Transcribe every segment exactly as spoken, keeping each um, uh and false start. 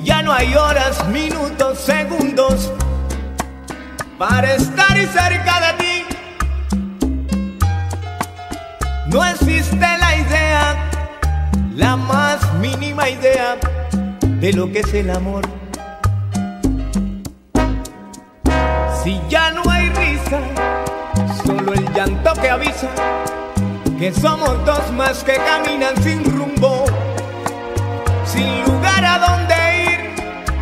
ya no hay horas, minutos, segundos para estar cerca de ti. No existe la idea, la más mínima idea de lo que es el amor. Si ya no hay risa, solo el llanto que avisa que somos dos más que caminan sin rumbo, sin lugar a donde ir.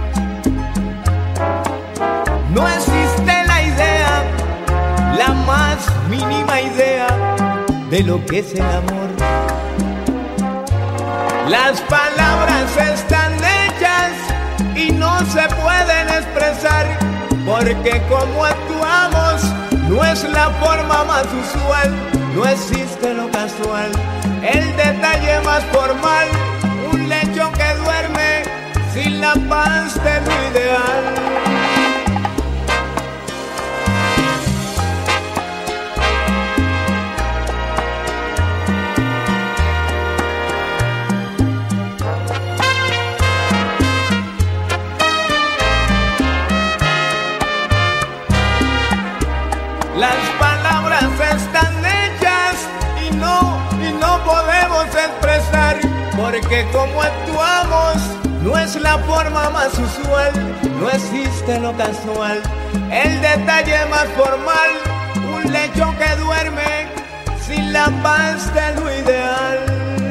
No existe la idea, la más mínima idea de lo que es el amor. Las palabras están hechas y no se pueden expresar, porque como actuamos no es la forma más usual. No existe lo casual, el detalle más formal, un lecho que duerme sin la paz de lo ideal. Las palabras están hechas y no, y no podemos expresar, porque como actuamos no es la forma más usual. No existe lo casual, el detalle más formal, un lecho que duerme sin la paz de lo ideal.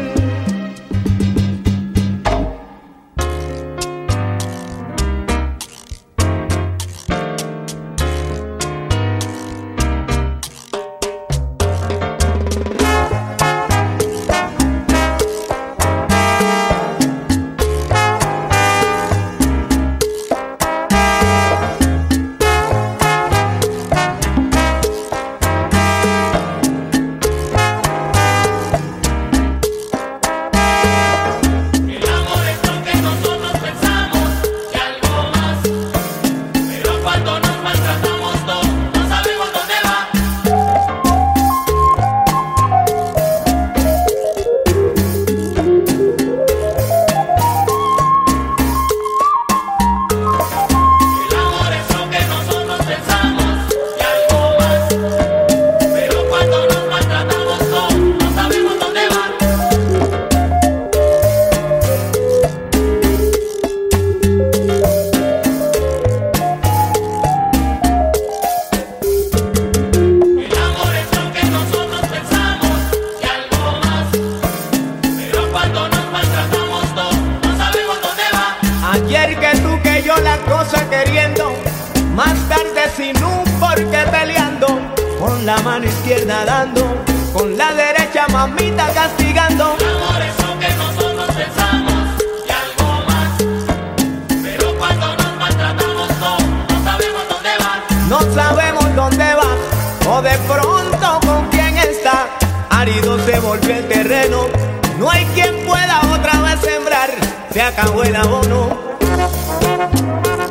Ayer que tú que yo la cosa queriendo, más tarde sin un porqué peleando, con la mano izquierda dando, con la derecha mamita castigando. El amor es lo que nosotros pensamos y algo más, pero cuando nos maltratamos no, no sabemos dónde vas. No sabemos dónde vas, o de pronto con quién está. Árido se volvió el terreno, no hay quien pueda otra vez sembrar, se acabó el abono.